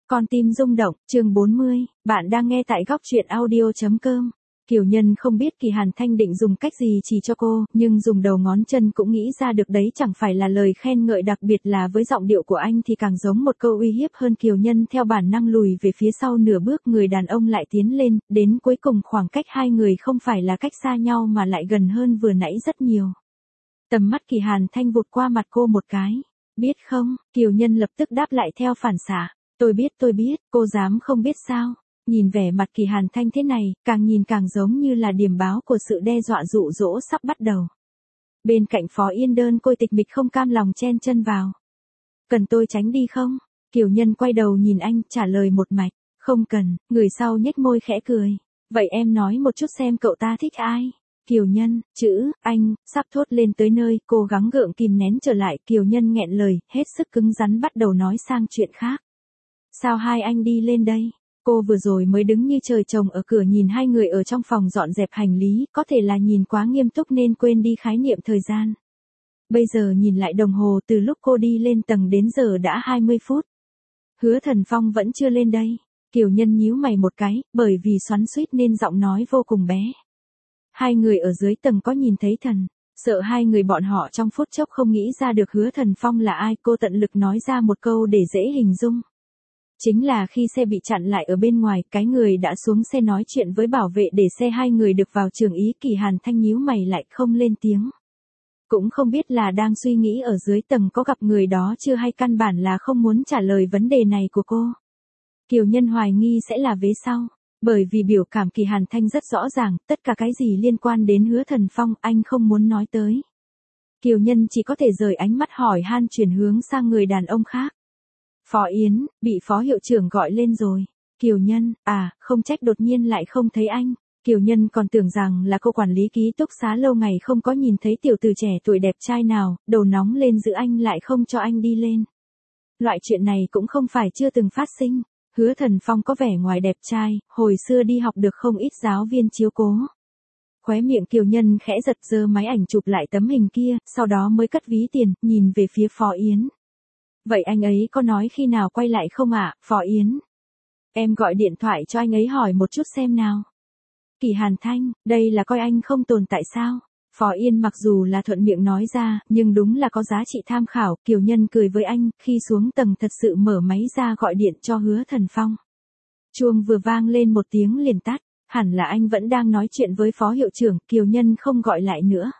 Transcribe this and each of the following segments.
Con tim rung động, chương 40, bạn đang nghe tại góc truyện audio.com. Kiều Nhân không biết Kỳ Hàn Thanh định dùng cách gì chỉ cho cô, nhưng dùng đầu ngón chân cũng nghĩ ra được đấy chẳng phải là lời khen ngợi, đặc biệt là với giọng điệu của anh thì càng giống một câu uy hiếp hơn. Kiều Nhân theo bản năng lùi về phía sau nửa bước, người đàn ông lại tiến lên, đến cuối cùng khoảng cách hai người không phải là cách xa nhau mà lại gần hơn vừa nãy rất nhiều. Tầm mắt Kỳ Hàn Thanh vụt qua mặt cô một cái. Biết không? Kiều Nhân lập tức đáp lại theo phản xạ. Tôi biết, cô dám không biết sao? Nhìn vẻ mặt Kỳ Hàn Thanh thế này, càng nhìn càng giống như là điềm báo của sự đe dọa dụ dỗ sắp bắt đầu. Bên cạnh Phó Yên đơn côi tịch mịch không cam lòng chen chân vào. Cần tôi tránh đi không? Kiều Nhân quay đầu nhìn anh, trả lời một mạch. Không cần. Người sau nhếch môi khẽ cười. Vậy em nói một chút xem cậu ta thích ai? Kiều Nhân, chữ, anh, sắp thốt lên tới nơi, cố gắng gượng kìm nén trở lại. Kiều Nhân nghẹn lời, hết sức cứng rắn bắt đầu nói sang chuyện khác. Sao hai anh đi lên đây? Cô vừa rồi mới đứng như trời trồng ở cửa nhìn hai người ở trong phòng dọn dẹp hành lý, có thể là nhìn quá nghiêm túc nên quên đi khái niệm thời gian. Bây giờ nhìn lại đồng hồ, từ lúc cô đi lên tầng đến giờ đã 20 phút. Hứa Thần Phong vẫn chưa lên đây. Kiều Nhân nhíu mày một cái, bởi vì xoắn xuýt nên giọng nói vô cùng bé. Hai người ở dưới tầng có nhìn thấy thần, sợ hai người bọn họ trong phút chốc không nghĩ ra được Hứa Thần Phong là ai, cô tận lực nói ra một câu để dễ hình dung. Chính là khi xe bị chặn lại ở bên ngoài, cái người đã xuống xe nói chuyện với bảo vệ để xe hai người được vào trường. Ý Kỳ Hàn Thanh nhíu mày lại không lên tiếng. Cũng không biết là đang suy nghĩ ở dưới tầng có gặp người đó chưa hay căn bản là không muốn trả lời vấn đề này của cô. Kiều Nhân hoài nghi sẽ là vế sau. Bởi vì biểu cảm Kỳ Hàn Thanh rất rõ ràng, tất cả cái gì liên quan đến Hứa Thần Phong anh không muốn nói tới. Kiều Nhân chỉ có thể rời ánh mắt hỏi han chuyển hướng sang người đàn ông khác. Phó Yến, bị phó hiệu trưởng gọi lên rồi. Kiều Nhân, không trách đột nhiên lại không thấy anh. Kiều Nhân còn tưởng rằng là cô quản lý ký túc xá lâu ngày không có nhìn thấy tiểu tử trẻ tuổi đẹp trai nào, đầu nóng lên giữ anh lại không cho anh đi lên. Loại chuyện này cũng không phải chưa từng phát sinh. Hứa Thần Phong có vẻ ngoài đẹp trai, hồi xưa đi học được không ít giáo viên chiếu cố. Khóe miệng Kiều Nhân khẽ giật, giơ máy ảnh chụp lại tấm hình kia, sau đó mới cất ví tiền, nhìn về phía Phó Yến. Vậy anh ấy có nói khi nào quay lại không ạ, Phó Yến? Em gọi điện thoại cho anh ấy hỏi một chút xem nào. Kỳ Hàn Thanh, đây là coi anh không tồn tại sao? Phó Yên mặc dù là thuận miệng nói ra, nhưng đúng là có giá trị tham khảo. Kiều Nhân cười với anh, khi xuống tầng thật sự mở máy ra gọi điện cho Hứa Thần Phong. Chuông vừa vang lên một tiếng liền tắt, hẳn là anh vẫn đang nói chuyện với phó hiệu trưởng. Kiều Nhân không gọi lại nữa.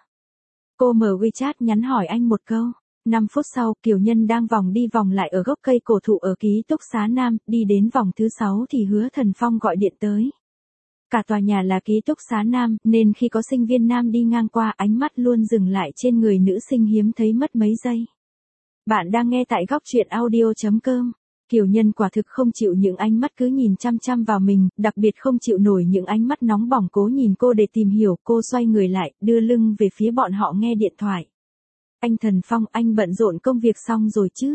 Cô mở WeChat nhắn hỏi anh một câu. 5 phút sau, Kiều Nhân đang vòng đi vòng lại ở gốc cây cổ thụ ở ký túc xá Nam, đi đến vòng thứ 6 thì Hứa Thần Phong gọi điện tới. Cả tòa nhà là ký túc xá Nam, nên khi có sinh viên nam đi ngang qua, ánh mắt luôn dừng lại trên người nữ sinh hiếm thấy mất mấy giây. Bạn đang nghe tại góc truyện audio.com. Kiều Nhân quả thực không chịu những ánh mắt cứ nhìn chăm chăm vào mình, đặc biệt không chịu nổi những ánh mắt nóng bỏng cố nhìn cô để tìm hiểu. Cô xoay người lại, đưa lưng về phía bọn họ nghe điện thoại. Anh Thần Phong, anh bận rộn công việc xong rồi chứ?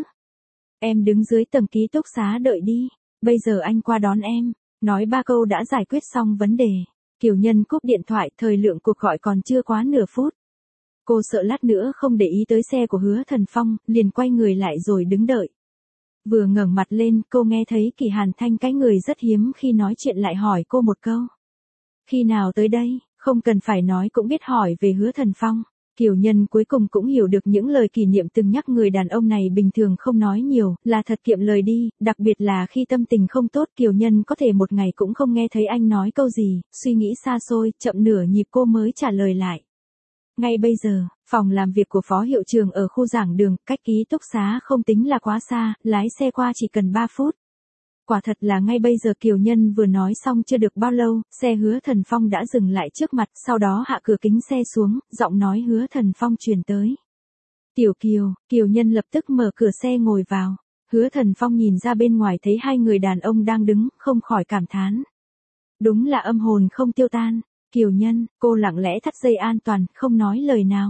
Em đứng dưới tầng ký túc xá đợi đi, bây giờ anh qua đón em. Nói 3 câu đã giải quyết xong vấn đề. Kiều Nhân cúp điện thoại, thời lượng cuộc gọi còn chưa quá nửa phút. Cô sợ lát nữa không để ý tới xe của Hứa Thần Phong, liền quay người lại rồi đứng đợi. Vừa ngẩng mặt lên, cô nghe thấy Kỳ Hàn Thanh, cái người rất hiếm khi nói chuyện, lại hỏi cô một câu. Khi nào tới đây? Không cần phải nói cũng biết hỏi về Hứa Thần Phong. Kiều Nhân cuối cùng cũng hiểu được những lời kỷ niệm từng nhắc người đàn ông này bình thường không nói nhiều, là thật kiệm lời đi, đặc biệt là khi tâm tình không tốt. Kiều Nhân có thể một ngày cũng không nghe thấy anh nói câu gì, suy nghĩ xa xôi, chậm nửa nhịp cô mới trả lời lại. Ngay bây giờ, phòng làm việc của phó hiệu trưởng ở khu giảng đường, cách ký túc xá không tính là quá xa, lái xe qua chỉ cần 3 phút. Quả thật là ngay bây giờ. Kiều Nhân vừa nói xong chưa được bao lâu, xe Hứa Thần Phong đã dừng lại trước mặt, sau đó hạ cửa kính xe xuống, giọng nói Hứa Thần Phong truyền tới. Tiểu Kiều. Kiều Nhân lập tức mở cửa xe ngồi vào. Hứa Thần Phong nhìn ra bên ngoài thấy hai người đàn ông đang đứng, không khỏi cảm thán. Đúng là âm hồn không tiêu tan. Kiều Nhân, cô lặng lẽ thắt dây an toàn, không nói lời nào.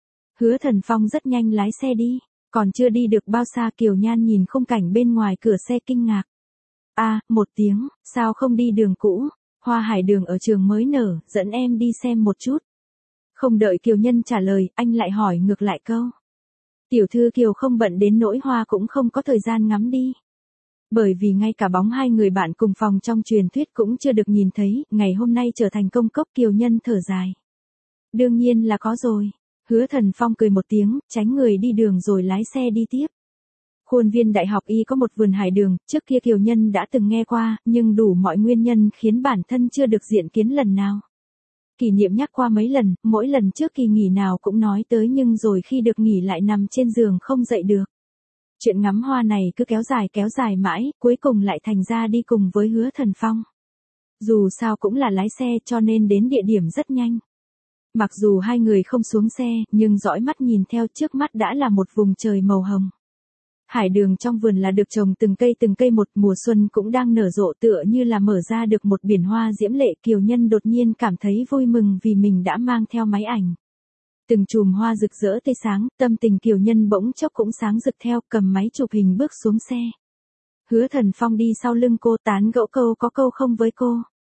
Hứa Thần Phong rất nhanh lái xe đi, còn chưa đi được bao xa Kiều Nhan nhìn khung cảnh bên ngoài cửa xe kinh ngạc. Một tiếng, sao không đi đường cũ? Hoa hải đường ở trường mới nở, dẫn em đi xem một chút. Không đợi Kiều Nhân trả lời, anh lại hỏi ngược lại câu. Tiểu thư Kiều không bận đến nỗi hoa cũng không có thời gian ngắm đi. Bởi vì ngay cả bóng hai người bạn cùng phòng trong truyền thuyết cũng chưa được nhìn thấy, ngày hôm nay trở thành công cốc. Kiều Nhân thở dài. Đương nhiên là có rồi. Hứa Thần Phong cười một tiếng, tránh người đi đường rồi lái xe đi tiếp. Khuôn viên đại học y có một vườn hải đường, trước kia Kiều Nhân đã từng nghe qua, nhưng đủ mọi nguyên nhân khiến bản thân chưa được diện kiến lần nào. Kỷ Niệm nhắc qua mấy lần, mỗi lần trước kỳ nghỉ nào cũng nói tới nhưng rồi khi được nghỉ lại nằm trên giường không dậy được. Chuyện ngắm hoa này cứ kéo dài mãi, cuối cùng lại thành ra đi cùng với Hứa Thần Phong. Dù sao cũng là lái xe cho nên đến địa điểm rất nhanh. Mặc dù hai người không xuống xe, nhưng dõi mắt nhìn theo trước mắt đã là một vùng trời màu hồng. Hải đường trong vườn là được trồng từng cây một, mùa xuân cũng đang nở rộ tựa như là mở ra được một biển hoa diễm lệ. Kiều Nhân đột nhiên cảm thấy vui mừng vì mình đã mang theo máy ảnh. Từng chùm hoa rực rỡ tươi sáng, tâm tình Kiều Nhân bỗng chốc cũng sáng rực theo, cầm máy chụp hình bước xuống xe. Hứa Thần Phong đi sau lưng cô tán gẫu câu có câu không với cô.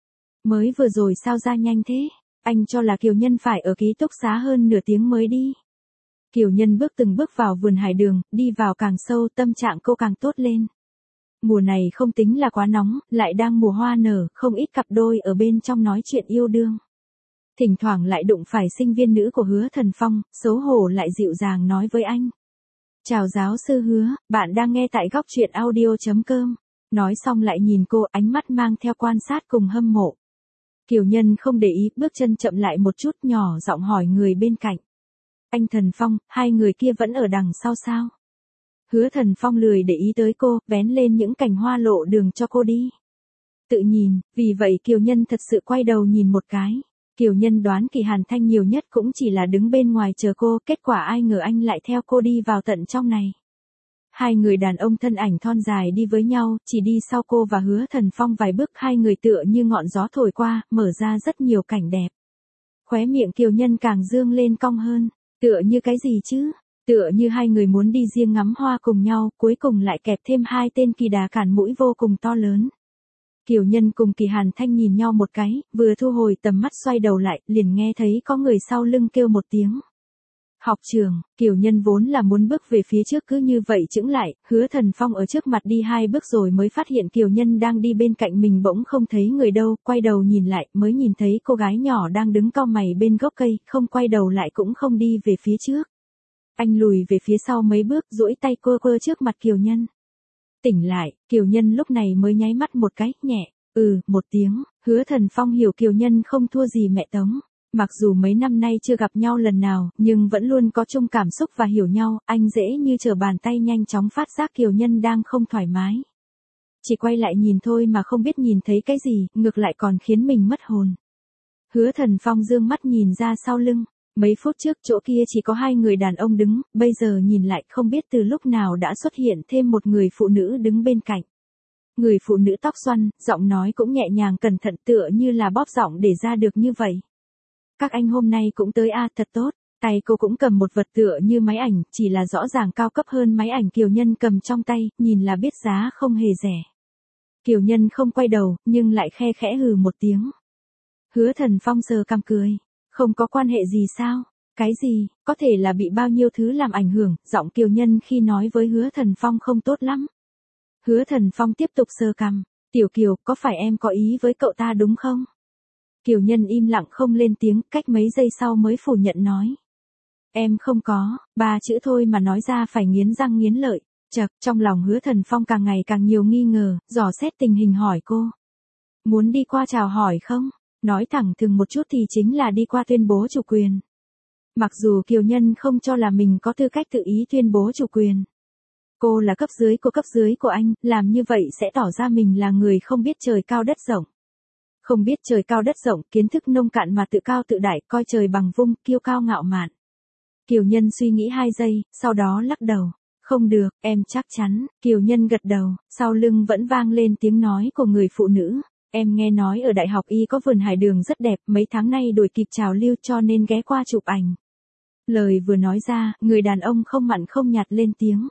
Mới vừa rồi sao ra nhanh thế? Anh cho là Kiều Nhân phải ở ký túc xá hơn nửa tiếng mới đi. Kiều Nhân từng bước vào vườn hải đường, đi vào càng sâu tâm trạng cô càng tốt lên. Mùa này không tính là quá nóng, lại đang mùa hoa nở, không ít cặp đôi ở bên trong nói chuyện yêu đương. Thỉnh thoảng lại đụng phải sinh viên nữ của Hứa Thần Phong, xấu hổ lại dịu dàng nói với anh. Chào giáo sư Hứa, bạn đang nghe tại góc truyện audio.com. Nói xong lại nhìn cô, ánh mắt mang theo quan sát cùng hâm mộ. Kiều Nhân không để ý, bước chân chậm lại một chút, nhỏ giọng hỏi người bên cạnh. Anh Thần Phong, hai người kia vẫn ở đằng sau sao? Hứa Thần Phong lười để ý tới cô, vén lên những cành hoa lộ đường cho cô đi. Tự nhìn, vì vậy Kiều Nhân thật sự quay đầu nhìn một cái. Kiều Nhân đoán Kỳ Hàn Thanh nhiều nhất cũng chỉ là đứng bên ngoài chờ cô, kết quả ai ngờ anh lại theo cô đi vào tận trong này. Hai người đàn ông thân ảnh thon dài đi với nhau, chỉ đi sau cô và Hứa Thần Phong vài bước, hai người tựa như ngọn gió thổi qua, mở ra rất nhiều cảnh đẹp. Khóe miệng Kiều Nhân càng dương lên cong hơn, tựa như cái gì chứ? Tựa như hai người muốn đi riêng ngắm hoa cùng nhau, cuối cùng lại kẹp thêm hai tên kỳ đà cản mũi vô cùng to lớn. Kiều Nhân cùng Kỳ Hàn Thanh nhìn nhau một cái, vừa thu hồi tầm mắt xoay đầu lại, liền nghe thấy có người sau lưng kêu một tiếng. Học trưởng, Kiều Nhân vốn là muốn bước về phía trước cứ như vậy chững lại, Hứa Thần Phong ở trước mặt đi hai bước rồi mới phát hiện Kiều Nhân đang đi bên cạnh mình bỗng không thấy người đâu, quay đầu nhìn lại mới nhìn thấy cô gái nhỏ đang đứng cau mày bên gốc cây, không quay đầu lại cũng không đi về phía trước. Anh lùi về phía sau mấy bước, duỗi tay quơ quơ trước mặt Kiều Nhân. Tỉnh lại, Kiều Nhân lúc này mới nháy mắt một cái, nhẹ, một tiếng. Hứa Thần Phong hiểu Kiều Nhân không thua gì mẹ Tống. Mặc dù mấy năm nay chưa gặp nhau lần nào, nhưng vẫn luôn có chung cảm xúc và hiểu nhau, anh dễ như trở bàn tay nhanh chóng phát giác Kiều Nhân đang không thoải mái. Chỉ quay lại nhìn thôi mà không biết nhìn thấy cái gì, ngược lại còn khiến mình mất hồn. Hứa Thần Phong dương mắt nhìn ra sau lưng. Mấy phút trước chỗ kia chỉ có hai người đàn ông đứng, bây giờ nhìn lại không biết từ lúc nào đã xuất hiện thêm một người phụ nữ đứng bên cạnh. Người phụ nữ tóc xoăn, giọng nói cũng nhẹ nhàng cẩn thận tựa như là bóp giọng để ra được như vậy. Các anh hôm nay cũng tới thật tốt. Tay cô cũng cầm một vật tựa như máy ảnh, chỉ là rõ ràng cao cấp hơn máy ảnh Kiều Nhân cầm trong tay, nhìn là biết giá không hề rẻ. Kiều Nhân không quay đầu, nhưng lại khe khẽ hừ một tiếng. Hứa Thần Phong sờ cằm cười. Không có quan hệ gì sao? Cái gì? Có thể là bị bao nhiêu thứ làm ảnh hưởng, giọng Kiều Nhân khi nói với Hứa Thần Phong không tốt lắm. Hứa Thần Phong tiếp tục sờ cằm. Tiểu Kiều, có phải em có ý với cậu ta đúng không? Kiều Nhân im lặng không lên tiếng, cách mấy giây sau mới phủ nhận nói. Em không có, 3 chữ thôi mà nói ra phải nghiến răng nghiến lợi. Chậc, trong lòng Hứa Thần Phong càng ngày càng nhiều nghi ngờ, dò xét tình hình hỏi cô. Muốn đi qua chào hỏi không? Nói thẳng thừng một chút thì chính là đi qua tuyên bố chủ quyền. Mặc dù Kiều Nhân không cho là mình có tư cách tự ý tuyên bố chủ quyền. Cô là cấp dưới của anh, làm như vậy sẽ tỏ ra mình là người không biết trời cao đất rộng. Không biết trời cao đất rộng, kiến thức nông cạn mà tự cao tự đại, coi trời bằng vung, kiêu cao ngạo mạn. Kiều Nhân suy nghĩ 2 giây, sau đó lắc đầu. Không được, em chắc chắn. Kiều Nhân gật đầu, sau lưng vẫn vang lên tiếng nói của người phụ nữ. Em nghe nói ở Đại học Y có vườn hải đường rất đẹp, mấy tháng nay đuổi kịp trào lưu cho nên ghé qua chụp ảnh. Lời vừa nói ra, người đàn ông không mặn không nhạt lên tiếng.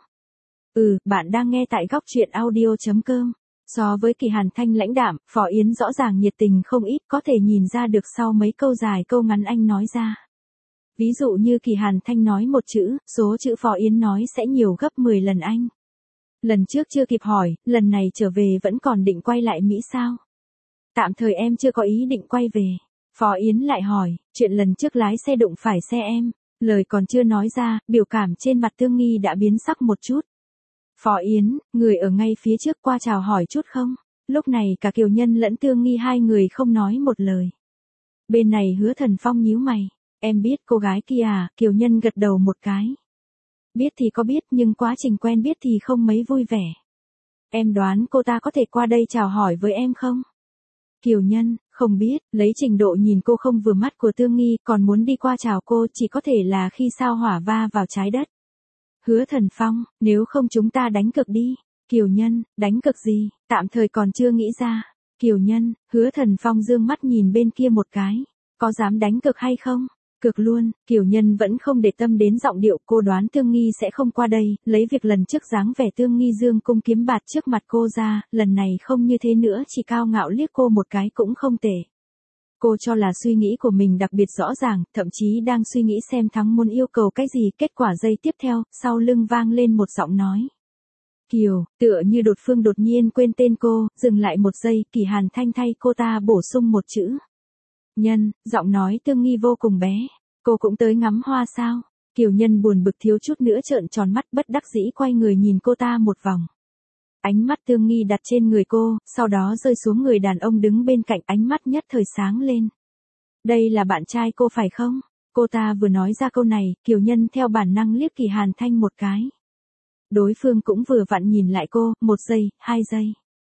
Bạn đang nghe tại góc truyện audio.com. So với Kỳ Hàn Thanh lãnh đạm, Phó Yến rõ ràng nhiệt tình không ít, có thể nhìn ra được sau mấy câu dài câu ngắn anh nói ra. Ví dụ như Kỳ Hàn Thanh nói một chữ, số chữ Phó Yến nói sẽ nhiều gấp 10 lần anh. Lần trước chưa kịp hỏi, lần này trở về vẫn còn định quay lại Mỹ sao? Tạm thời em chưa có ý định quay về. Phó Yến lại hỏi, chuyện lần trước lái xe đụng phải xe em. Lời còn chưa nói ra, biểu cảm trên mặt Tương Nghi đã biến sắc một chút. Phó Yến, người ở ngay phía trước qua chào hỏi chút không? Lúc này cả Kiều Nhân lẫn Tương Nghi hai người không nói một lời. Bên này Hứa Thần Phong nhíu mày. Em biết cô gái kia à? Kiều Nhân gật đầu một cái. Biết thì có biết nhưng quá trình quen biết thì không mấy vui vẻ. Em đoán cô ta có thể qua đây chào hỏi với em không? Kiều Nhân, không biết, lấy trình độ nhìn cô không vừa mắt của Tương Nghi còn muốn đi qua chào cô chỉ có thể là khi sao hỏa va vào trái đất. Hứa Thần Phong, nếu không chúng ta đánh cược đi. Kiều Nhân, đánh cược gì, tạm thời còn chưa nghĩ ra. Kiều Nhân, Hứa Thần Phong dương mắt nhìn bên kia một cái. Có dám đánh cược hay không? Cược luôn. Kiều Nhân vẫn không để tâm đến giọng điệu, cô đoán Tương Nghi sẽ không qua đây, lấy việc lần trước dáng vẻ Tương Nghi dương cung kiếm bạt trước mặt cô ra, lần này không như thế nữa, chỉ cao ngạo liếc cô một cái cũng không tệ. Cô cho là suy nghĩ của mình đặc biệt rõ ràng, thậm chí đang suy nghĩ xem thắng muốn yêu cầu cái gì, kết quả giây tiếp theo, sau lưng vang lên một giọng nói. Kiều, tựa như đột phương đột nhiên quên tên cô, dừng lại một giây, Kỳ Hàn Thanh thay cô ta bổ sung một chữ. Nhân, giọng nói Tương Nghi vô cùng bé. Cô cũng tới ngắm hoa sao? Kiều Nhân buồn bực thiếu chút nữa trợn tròn mắt bất đắc dĩ quay người nhìn cô ta một vòng. Ánh mắt Tương Nghi đặt trên người cô, sau đó rơi xuống người đàn ông đứng bên cạnh, ánh mắt nhất thời sáng lên. Đây là bạn trai cô phải không? Cô ta vừa nói ra câu này, Kiều Nhân theo bản năng liếc Kỳ Hàn Thanh một cái. Đối phương cũng vừa vặn nhìn lại cô, 1 giây, 2 giây.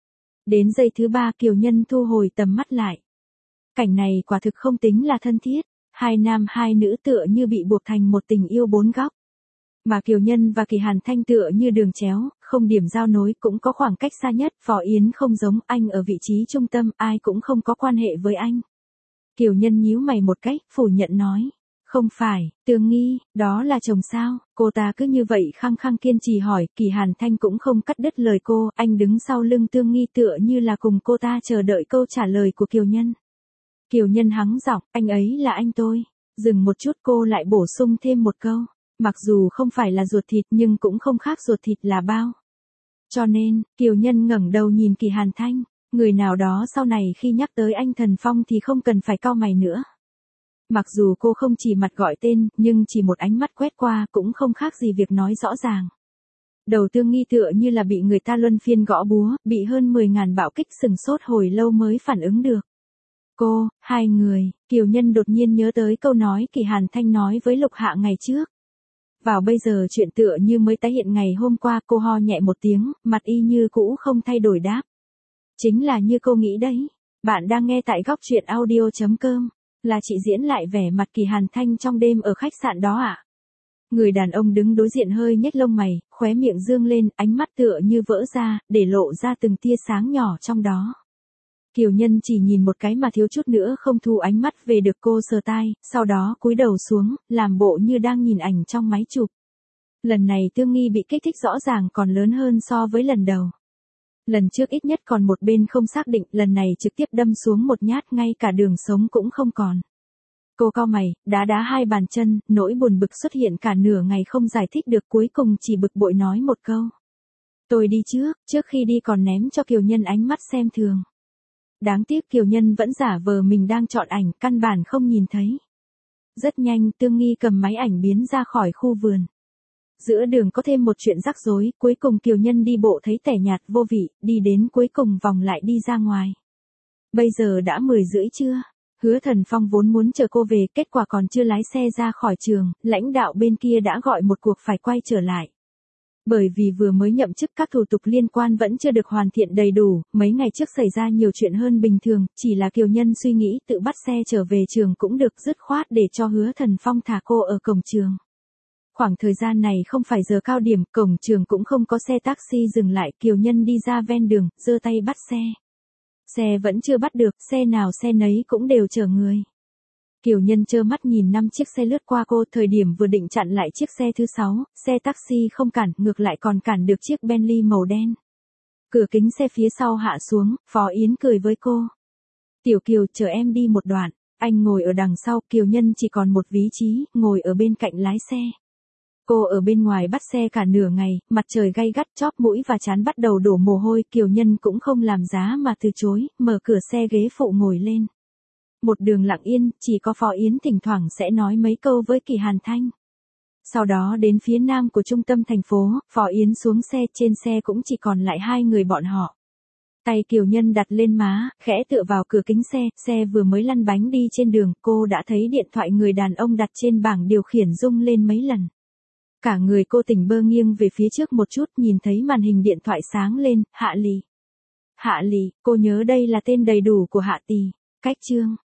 Đến giây thứ 3 Kiều Nhân thu hồi tầm mắt lại. Cảnh này quả thực không tính là thân thiết, hai nam hai nữ tựa như bị buộc thành một tình yêu 4 góc. Mà Kiều Nhân và Kỳ Hàn Thanh tựa như đường chéo, không điểm giao nối cũng có khoảng cách xa nhất, Phó Yến không giống, anh ở vị trí trung tâm, ai cũng không có quan hệ với anh. Kiều Nhân nhíu mày một cách, phủ nhận nói. Không phải, Tương Nghi, đó là chồng sao? Cô ta cứ như vậy khăng khăng kiên trì hỏi, Kỳ Hàn Thanh cũng không cắt đứt lời cô, anh đứng sau lưng Tương Nghi tựa như là cùng cô ta chờ đợi câu trả lời của Kiều Nhân. Kiều Nhân hắng giọng, anh ấy là anh tôi. Dừng một chút cô lại bổ sung thêm một câu. Mặc dù không phải là ruột thịt nhưng cũng không khác ruột thịt là bao. Cho nên, Kiều Nhân ngẩng đầu nhìn Kỳ Hàn Thanh. Người nào đó sau này khi nhắc tới anh Thần Phong thì không cần phải cau mày nữa. Mặc dù cô không chỉ mặt gọi tên, nhưng chỉ một ánh mắt quét qua cũng không khác gì việc nói rõ ràng. Đầu Tương Nghi tựa như là bị người ta luân phiên gõ búa, bị hơn 10.000 bạo kích sừng sốt hồi lâu mới phản ứng được. Cô, hai người, Kiều Nhân đột nhiên nhớ tới câu nói Kỳ Hàn Thanh nói với Lục Hạ ngày trước. Vào bây giờ chuyện tựa như mới tái hiện ngày hôm qua, cô ho nhẹ một tiếng, mặt y như cũ không thay đổi đáp. Chính là như cô nghĩ đấy. Bạn đang nghe tại góc truyện audio.com. Là chị diễn lại vẻ mặt Kỳ Hàn Thanh trong đêm ở khách sạn đó ạ? Người đàn ông đứng đối diện hơi nhếch lông mày, khóe miệng dương lên, ánh mắt tựa như vỡ ra, để lộ ra từng tia sáng nhỏ trong đó. Kiều Nhân chỉ nhìn một cái mà thiếu chút nữa không thu ánh mắt về được cô sờ tai, sau đó cúi đầu xuống, làm bộ như đang nhìn ảnh trong máy chụp. Lần này Tương Nghi bị kích thích rõ ràng còn lớn hơn so với lần đầu. Lần trước ít nhất còn một bên không xác định, lần này trực tiếp đâm xuống một nhát ngay cả đường sống cũng không còn. Cô cau mày, đá hai bàn chân, nỗi buồn bực xuất hiện cả nửa ngày không giải thích được, cuối cùng chỉ bực bội nói một câu. Tôi đi trước khi đi còn ném cho Kiều Nhân ánh mắt xem thường. Đáng tiếc Kiều Nhân vẫn giả vờ mình đang chọn ảnh, căn bản không nhìn thấy. Rất nhanh Tương Nghi cầm máy ảnh biến ra khỏi khu vườn. Giữa đường có thêm một chuyện rắc rối, cuối cùng Kiều Nhân đi bộ thấy tẻ nhạt vô vị, đi đến cuối cùng vòng lại đi ra ngoài. Bây giờ đã 10:30 trưa. Hứa Thần Phong vốn muốn chờ cô về, kết quả còn chưa lái xe ra khỏi trường, lãnh đạo bên kia đã gọi một cuộc phải quay trở lại. Bởi vì vừa mới nhậm chức các thủ tục liên quan vẫn chưa được hoàn thiện đầy đủ, mấy ngày trước xảy ra nhiều chuyện hơn bình thường, chỉ là Kiều Nhân suy nghĩ tự bắt xe trở về trường cũng được, dứt khoát để cho Hứa Thần Phong thả cô ở cổng trường. Khoảng thời gian này không phải giờ cao điểm, cổng trường cũng không có xe taxi dừng lại, Kiều Nhân đi ra ven đường, giơ tay bắt xe. Xe vẫn chưa bắt được, xe nào xe nấy cũng đều chở người. Kiều Nhân trơ mắt nhìn 5 chiếc xe lướt qua cô, thời điểm vừa định chặn lại chiếc xe thứ 6, xe taxi không cản, ngược lại còn cản được chiếc Bentley màu đen. Cửa kính xe phía sau hạ xuống, Phó Yến cười với cô. Tiểu Kiều, chờ em đi một đoạn. Anh ngồi ở đằng sau, Kiều Nhân chỉ còn một vị trí, ngồi ở bên cạnh lái xe. Cô ở bên ngoài bắt xe cả nửa ngày, mặt trời gay gắt, chóp mũi và trán bắt đầu đổ mồ hôi, Kiều Nhân cũng không làm giá mà từ chối, mở cửa xe ghế phụ ngồi lên. Một đường lặng yên, chỉ có Phó Yến thỉnh thoảng sẽ nói mấy câu với Kỳ Hàn Thanh. Sau đó đến phía nam của trung tâm thành phố, Phó Yến xuống xe, trên xe cũng chỉ còn lại hai người bọn họ. Tay Kiều Nhân đặt lên má, khẽ tựa vào cửa kính xe vừa mới lăn bánh đi trên đường, cô đã thấy điện thoại người đàn ông đặt trên bảng điều khiển rung lên mấy lần. Cả người cô tỉnh bơ nghiêng về phía trước một chút, nhìn thấy màn hình điện thoại sáng lên, Hạ Lì. Hạ Lì, cô nhớ đây là tên đầy đủ của Hạ Tì. Cách chương